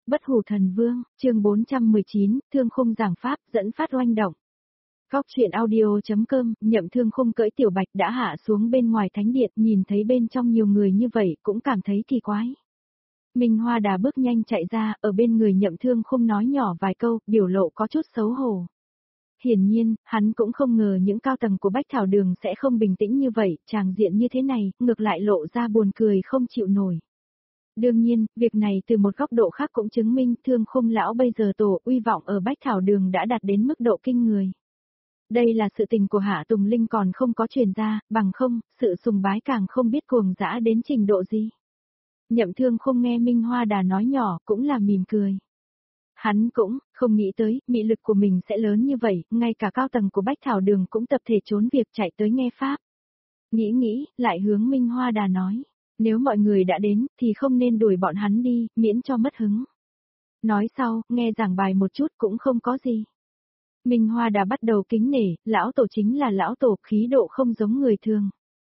Bất hủ thần vương, chương 419, thương khung giảng pháp, dẫn phát oanh động. Góc truyện audio.com, Nhậm Thương Khung cưỡi tiểu bạch đã hạ xuống bên ngoài thánh điện, nhìn thấy bên trong nhiều người như vậy cũng cảm thấy kỳ quái. Minh Hoa Đà bước nhanh chạy ra, ở bên người Nhậm Thương Khung nói nhỏ vài câu, biểu lộ có chút xấu hổ. Hiển nhiên, hắn cũng không ngờ những cao tầng của Bách Thảo Đường sẽ không bình tĩnh như vậy, tràng diện như thế này, ngược lại lộ ra buồn cười không chịu nổi. Đương nhiên, việc này từ một góc độ khác cũng chứng minh Thương Khung lão bây giờ tổ uy vọng ở Bách Thảo Đường đã đạt đến mức độ kinh người. Đây là sự tình của Hạ Tùng Linh còn không có truyền ra, bằng không, sự sùng bái càng không biết cuồng dã đến trình độ gì. Nhậm Thương Khung nghe Minh Hoa Đà nói nhỏ cũng là mỉm cười. Hắn cũng không nghĩ tới, mị lực của mình sẽ lớn như vậy, ngay cả cao tầng của Bách Thảo Đường cũng tập thể trốn việc chạy tới nghe pháp. Nghĩ, lại hướng Minh Hoa Đà nói. Nếu mọi người đã đến, thì không nên đuổi bọn hắn đi, miễn cho mất hứng. Nói sau, nghe giảng bài một chút cũng không có gì. Minh Hoa đã bắt đầu kính nể, lão tổ chính là lão tổ, khí độ không giống người thường.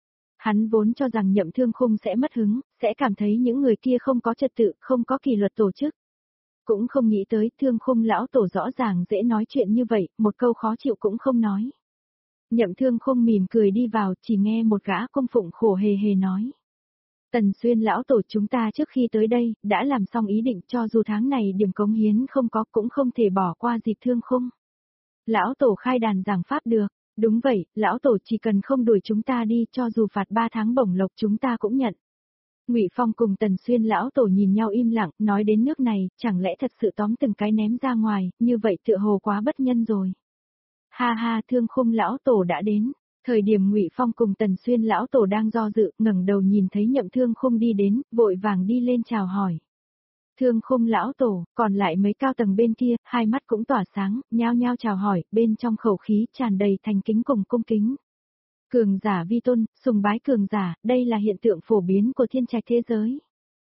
Hắn vốn cho rằng Nhậm Thương Khung sẽ mất hứng, sẽ cảm thấy những người kia không có trật tự, không có kỷ luật tổ chức. Cũng không nghĩ tới Thương Khung lão tổ rõ ràng dễ nói chuyện như vậy, một câu khó chịu cũng không nói. Nhậm Thương Khung mỉm cười đi vào, chỉ nghe một gã cung phụng khổ hề hề nói. Tần Xuyên lão tổ chúng ta trước khi tới đây, đã làm xong ý định cho dù tháng này điểm cống hiến không có cũng không thể bỏ qua dịp Thương Khung. Lão tổ khai đàn giảng pháp được, đúng vậy, lão tổ chỉ cần không đuổi chúng ta đi cho dù phạt 3 tháng bổng lộc chúng ta cũng nhận. Ngụy Phong cùng Tần Xuyên lão tổ nhìn nhau im lặng, nói đến nước này, chẳng lẽ thật sự tóm từng cái ném ra ngoài, như vậy tựa hồ quá bất nhân rồi. Ha ha, Thương Khung lão tổ đã đến. Thời điểm Ngụy Phong cùng Tần Xuyên lão tổ đang do dự, ngẩng đầu nhìn thấy Nhậm Thương Khung đi đến, vội vàng đi lên chào hỏi. Thương Khung lão tổ, còn lại mấy cao tầng bên kia, hai mắt cũng tỏa sáng, nhao nhao chào hỏi, bên trong khẩu khí tràn đầy thành kính cùng cung kính. Cường giả vi tôn, sùng bái cường giả, đây là hiện tượng phổ biến của thiên trạch thế giới.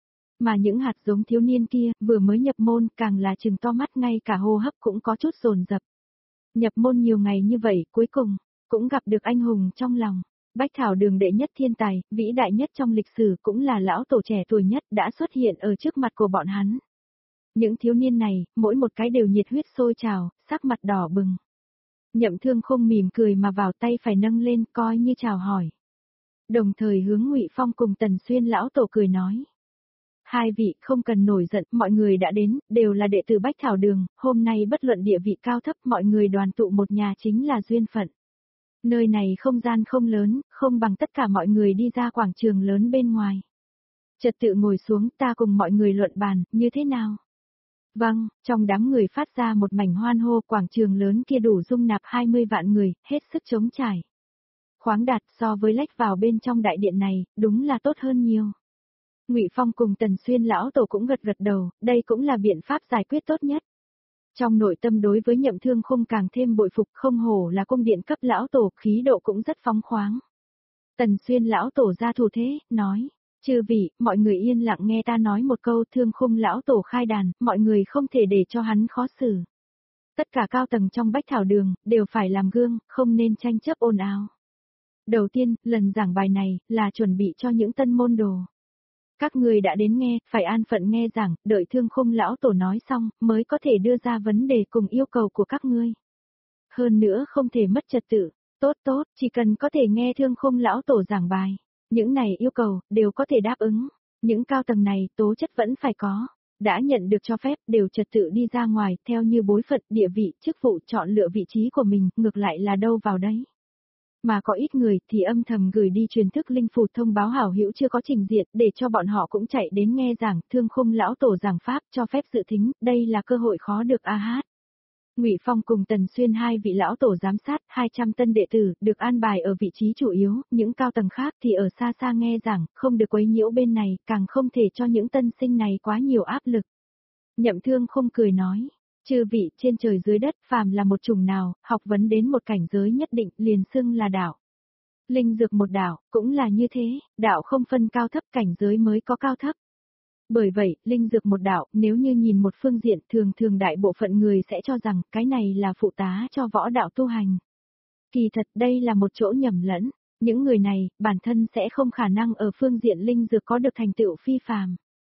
Mà những hạt giống thiếu niên kia, vừa mới nhập môn, càng là trừng to mắt, ngay cả hô hấp cũng có chút dồn dập. Nhập môn nhiều ngày như vậy, cuối cùng cũng gặp được anh hùng trong lòng. Bách Thảo Đường đệ nhất thiên tài, vĩ đại nhất trong lịch sử, cũng là lão tổ trẻ tuổi nhất đã xuất hiện ở trước mặt của bọn hắn. Những thiếu niên này, mỗi một cái đều nhiệt huyết sôi trào, sắc mặt đỏ bừng. Nhậm Thương Khung mỉm cười mà vào tay phải nâng lên, coi như chào hỏi. Đồng thời hướng Ngụy Phong cùng Tần Xuyên lão tổ cười nói. Hai vị không cần nổi giận, mọi người đã đến, đều là đệ tử Bách Thảo Đường, hôm nay bất luận địa vị cao thấp, mọi người đoàn tụ một nhà chính là duyên phận. Nơi này không gian không lớn, không bằng tất cả mọi người đi ra quảng trường lớn bên ngoài. Trật tự ngồi xuống, ta cùng mọi người luận bàn, như thế nào? Vâng, trong đám người phát ra một mảnh hoan hô, quảng trường lớn kia đủ dung nạp 20 vạn người, hết sức trống trải. Khoáng đạt, so với lách vào bên trong đại điện này, đúng là tốt hơn nhiều. Ngụy Phong cùng Tần Xuyên lão tổ cũng gật đầu, đây cũng là biện pháp giải quyết tốt nhất. Trong nội tâm đối với Nhậm Thương Khung càng thêm bội phục, không hổ là cung điện cấp lão tổ, khí độ cũng rất phóng khoáng. Tần Xuyên lão tổ ra thủ thế, nói, chư vị, mọi người yên lặng nghe ta nói một câu. Thương Khung lão tổ khai đàn, mọi người không thể để cho hắn khó xử. Tất cả cao tầng trong Bách Thảo Đường, đều phải làm gương, không nên tranh chấp ồn ào. Đầu tiên, lần giảng bài này, là chuẩn bị cho những tân môn đồ. Các người đã đến nghe, phải an phận nghe giảng, đợi Thương Khung lão tổ nói xong, mới có thể đưa ra vấn đề cùng yêu cầu của các ngươi. Hơn nữa không thể mất trật tự, tốt, chỉ cần có thể nghe Thương Khung lão tổ giảng bài. Những này yêu cầu, đều có thể đáp ứng. Những cao tầng này, tố chất vẫn phải có. Đã nhận được cho phép, đều trật tự đi ra ngoài, theo như bối phận, địa vị, chức vụ, chọn lựa vị trí của mình, ngược lại là đâu vào đấy. Mà có ít người thì âm thầm gửi đi truyền thức linh phù thông báo hảo hữu chưa có trình diện, để cho bọn họ cũng chạy đến nghe giảng. Thương Khung lão tổ giảng pháp, cho phép dự thính, đây là cơ hội khó được a hát. Ngụy Phong cùng Tần Xuyên hai vị lão tổ giám sát, 200 tân đệ tử, được an bài ở vị trí chủ yếu, những cao tầng khác thì ở xa xa nghe giảng, không được quấy nhiễu bên này, càng không thể cho những tân sinh này quá nhiều áp lực. Nhậm Thương Khung cười nói, chư vị trên trời dưới đất, phàm là một chủng nào, học vấn đến một cảnh giới nhất định, liền xưng là đạo. Linh dược một đạo, cũng là như thế, đạo không phân cao thấp, cảnh giới mới có cao thấp. Bởi vậy, linh dược một đạo, nếu như nhìn một phương diện, thường đại bộ phận người sẽ cho rằng cái này là phụ tá cho võ đạo tu hành. Kỳ thật đây là một chỗ nhầm lẫn, những người này, bản thân sẽ không khả năng ở phương diện linh dược có được thành tựu phi phàm.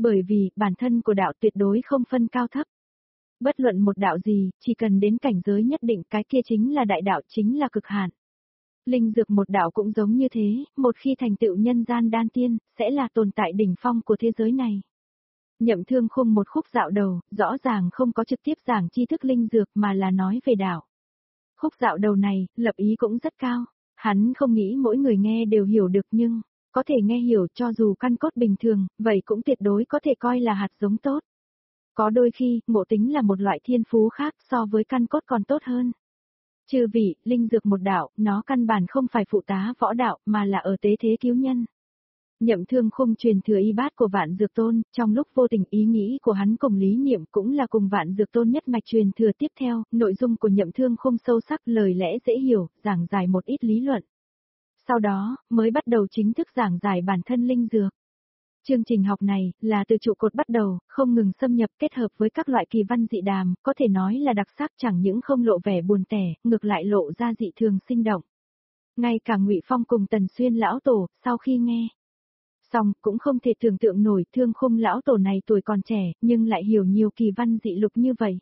Bởi vì, bản thân của đạo tuyệt đối không phân cao thấp. Bất luận một đạo gì, chỉ cần đến cảnh giới nhất định cái kia chính là đại đạo, chính là cực hạn. Linh dược một đạo cũng giống như thế, một khi thành tựu nhân gian đan tiên, sẽ là tồn tại đỉnh phong của thế giới này. Nhậm Thương Khung một khúc dạo đầu, rõ ràng không có trực tiếp giảng tri thức linh dược mà là nói về đạo. Khúc dạo đầu này, lập ý cũng rất cao. Hắn không nghĩ mỗi người nghe đều hiểu được nhưng, có thể nghe hiểu cho dù căn cốt bình thường, vậy cũng tuyệt đối có thể coi là hạt giống tốt. Có đôi khi, ngộ tính là một loại thiên phú khác so với căn cốt còn tốt hơn. Chư vị, linh dược một đạo, nó căn bản không phải phụ tá võ đạo mà là ở tế thế cứu nhân. Nhậm Thương Khung truyền thừa y bát của Vạn Dược Tôn, trong lúc vô tình ý nghĩ của hắn cùng lý niệm cũng là cùng Vạn Dược Tôn nhất mạch truyền thừa tiếp theo, nội dung của Nhậm Thương Khung sâu sắc, lời lẽ dễ hiểu, giảng giải một ít lý luận. Sau đó, mới bắt đầu chính thức giảng giải bản thân linh dược. Chương trình học này, là từ trụ cột bắt đầu, không ngừng xâm nhập kết hợp với các loại kỳ văn dị đàm, có thể nói là đặc sắc chẳng những không lộ vẻ buồn tẻ, ngược lại lộ ra dị thường sinh động. Ngay cả Ngụy Phong cùng Tần Xuyên lão tổ, sau khi nghe xong, cũng không thể tưởng tượng nổi Thương Khung lão tổ này tuổi còn trẻ, nhưng lại hiểu nhiều kỳ văn dị lục như vậy.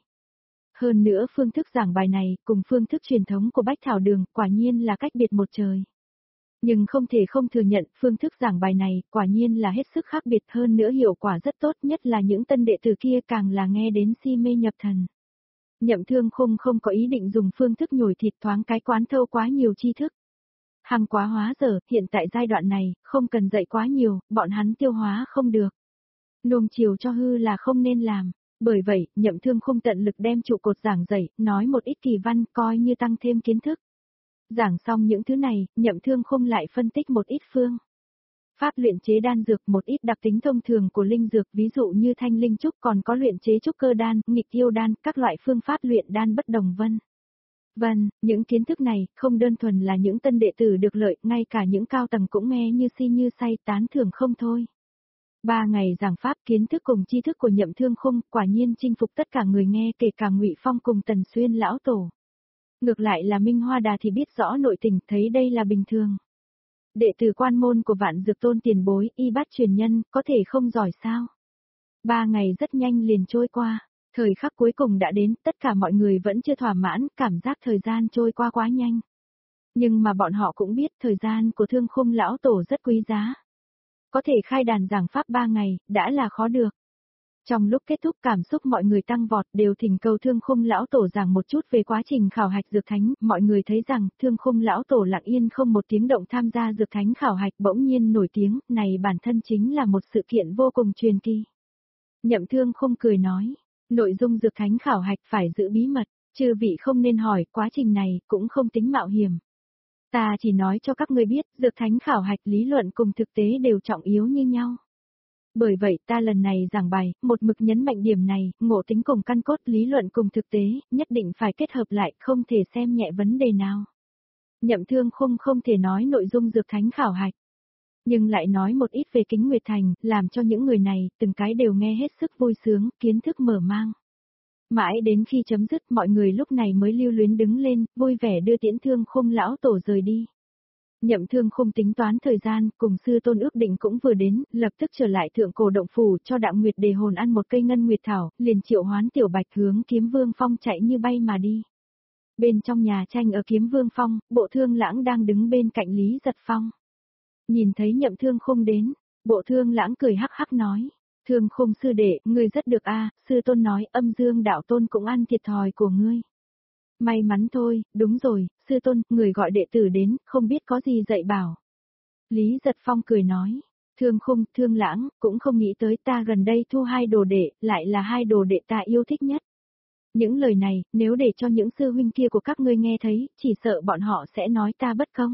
Hơn nữa phương thức giảng bài này, cùng phương thức truyền thống của Bách Thảo Đường, quả nhiên là cách biệt một trời. Nhưng không thể không thừa nhận, phương thức giảng bài này, quả nhiên là hết sức khác biệt, hơn nữa hiệu quả rất tốt, nhất là những tân đệ tử kia càng là nghe đến si mê nhập thần. Nhậm Thương Khung không có ý định dùng phương thức nhồi thịt thoáng cái quán thâu quá nhiều tri thức. Hằng quá hóa dở, hiện tại giai đoạn này, không cần dạy quá nhiều, bọn hắn tiêu hóa không được. Nuông chiều cho hư là không nên làm. Bởi vậy, Nhậm Thương Khung tận lực đem trụ cột giảng dạy, nói một ít kỳ văn, coi như tăng thêm kiến thức. Giảng xong những thứ này, Nhậm Thương Khung lại phân tích một ít phương pháp luyện chế đan dược, một ít đặc tính thông thường của linh dược, ví dụ như thanh linh trúc, còn có luyện chế trúc cơ đan, nghịch yêu đan, các loại phương pháp luyện đan bất đồng vân, những kiến thức này, không đơn thuần là những tân đệ tử được lợi, ngay cả những cao tầng cũng nghe như si như say, tán thưởng không thôi. 3 ngày giảng pháp, kiến thức cùng tri thức của Nhậm Thương Khung, quả nhiên chinh phục tất cả người nghe, kể cả Ngụy Phong cùng Tần Xuyên lão tổ. Ngược lại là Minh Hoa Đà thì biết rõ nội tình, thấy đây là bình thường. Đệ tử quan môn của Vạn Dược Tôn tiền bối, y bát truyền nhân, có thể không giỏi sao? 3 ngày rất nhanh liền trôi qua. Thời khắc cuối cùng đã đến, tất cả mọi người vẫn chưa thỏa mãn, cảm giác thời gian trôi qua quá nhanh. Nhưng mà bọn họ cũng biết thời gian của Thương Khung lão tổ rất quý giá. Có thể khai đàn giảng pháp 3 ngày, đã là khó được. Trong lúc kết thúc cảm xúc mọi người tăng vọt, đều thỉnh cầu Thương Khung lão tổ giảng một chút về quá trình khảo hạch dược thánh, mọi người thấy rằng Thương Khung lão tổ lặng yên không một tiếng động tham gia dược thánh khảo hạch, bỗng nhiên nổi tiếng, này bản thân chính là một sự kiện vô cùng truyền kỳ. Nhậm Thương Khung cười nói, nội dung dược thánh khảo hạch phải giữ bí mật, chư vị không nên hỏi, quá trình này cũng không tính mạo hiểm. Ta chỉ nói cho các ngươi biết, dược thánh khảo hạch lý luận cùng thực tế đều trọng yếu như nhau. Bởi vậy ta lần này giảng bài, một mực nhấn mạnh điểm này, ngộ tính cùng căn cốt, lý luận cùng thực tế, nhất định phải kết hợp lại, không thể xem nhẹ vấn đề nào. Nhậm Thương Khung không thể nói nội dung dược thánh khảo hạch, nhưng lại nói một ít về Kính Nguyệt Thành, làm cho những người này, từng cái đều nghe hết sức vui sướng, kiến thức mở mang. Mãi đến khi chấm dứt, mọi người lúc này mới lưu luyến đứng lên, vui vẻ đưa tiễn Thương Khung lão tổ rời đi. Nhậm Thương Khung tính toán thời gian, cùng sư tôn ước định cũng vừa đến, lập tức trở lại thượng cổ động phủ cho Đạm Nguyệt Đề hồn ăn một cây ngân nguyệt thảo, liền triệu hoán Tiểu Bạch hướng Kiếm Vương Phong chạy như bay mà đi. Bên trong nhà tranh ở Kiếm Vương Phong, Bộ Thương Lãng đang đứng bên cạnh Lý Giật Phong. Nhìn thấy Nhậm Thương Khung đến, Bộ Thương Lãng cười hắc hắc nói, Thương Khung sư đệ, ngươi rất được a, sư tôn nói Âm Dương đạo tôn cũng ăn thiệt thòi của ngươi. May mắn thôi, đúng rồi, sư tôn, người gọi đệ tử đến, không biết có gì dạy bảo. Lý Giật Phong cười nói, Thương Khung, Thương Lãng, cũng không nghĩ tới ta gần đây thu 2 đồ đệ, lại là 2 đồ đệ ta yêu thích nhất. Những lời này, nếu để cho những sư huynh kia của các ngươi nghe thấy, chỉ sợ bọn họ sẽ nói ta bất công.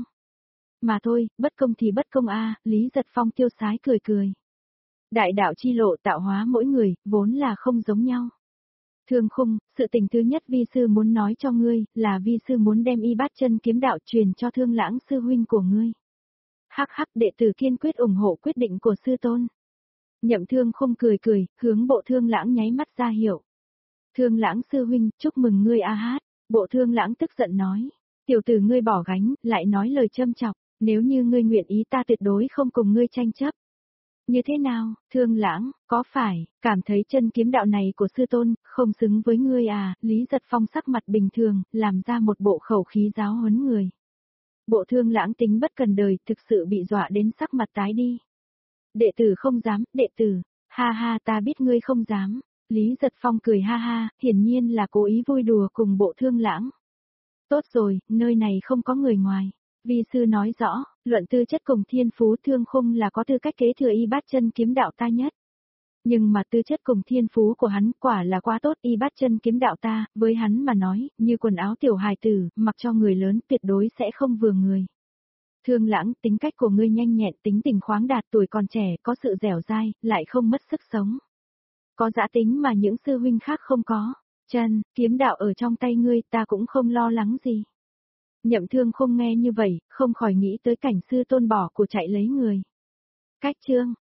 Mà thôi, bất công thì bất công a, Lý Giật Phong tiêu sái cười cười. Đại đạo chi lộ tạo hóa mỗi người, vốn là không giống nhau. Thương Khung, sự tình thứ nhất vi sư muốn nói cho ngươi, là vi sư muốn đem y bát chân kiếm đạo truyền cho Thương Lãng sư huynh của ngươi. Hắc hắc, đệ tử kiên quyết ủng hộ quyết định của sư tôn. Nhậm Thương Khung cười cười, hướng Bộ Thương Lãng nháy mắt ra hiệu. Thương Lãng sư huynh, chúc mừng ngươi a hát. Bộ Thương Lãng tức giận nói, tiểu tử ngươi bỏ gánh, lại nói lời châm chọc, nếu như ngươi nguyện ý ta tuyệt đối không cùng ngươi tranh chấp. Như thế nào, Thương Lãng, có phải, cảm thấy chân kiếm đạo này của sư tôn, không xứng với ngươi à, Lý Giật Phong sắc mặt bình thường, làm ra một bộ khẩu khí giáo huấn người. Bộ Thương Lãng tính bất cần đời, thực sự bị dọa đến sắc mặt tái đi. Đệ tử không dám, đệ tử, ha ha ta biết ngươi không dám. Lý Giật Phong cười ha ha, hiển nhiên là cố ý vui đùa cùng Bộ Thương Lãng. Tốt rồi, nơi này không có người ngoài. Vi sư nói rõ, luận tư chất cùng thiên phú Thương Khung là có tư cách kế thừa y bát chân kiếm đạo ta nhất. Nhưng mà tư chất cùng thiên phú của hắn quả là quá tốt, y bát chân kiếm đạo ta, với hắn mà nói, như quần áo tiểu hài tử, mặc cho người lớn tuyệt đối sẽ không vừa người. Thương Lãng, tính cách của ngươi nhanh nhẹn, tính tình khoáng đạt, tuổi còn trẻ, có sự dẻo dai, lại không mất sức sống. Có dã tính mà những sư huynh khác không có. Chân, kiếm đạo ở trong tay ngươi, ta cũng không lo lắng gì. Nhậm Thương Khung nghe như vậy, không khỏi nghĩ tới cảnh sư tôn bỏ của chạy lấy người. Cách chương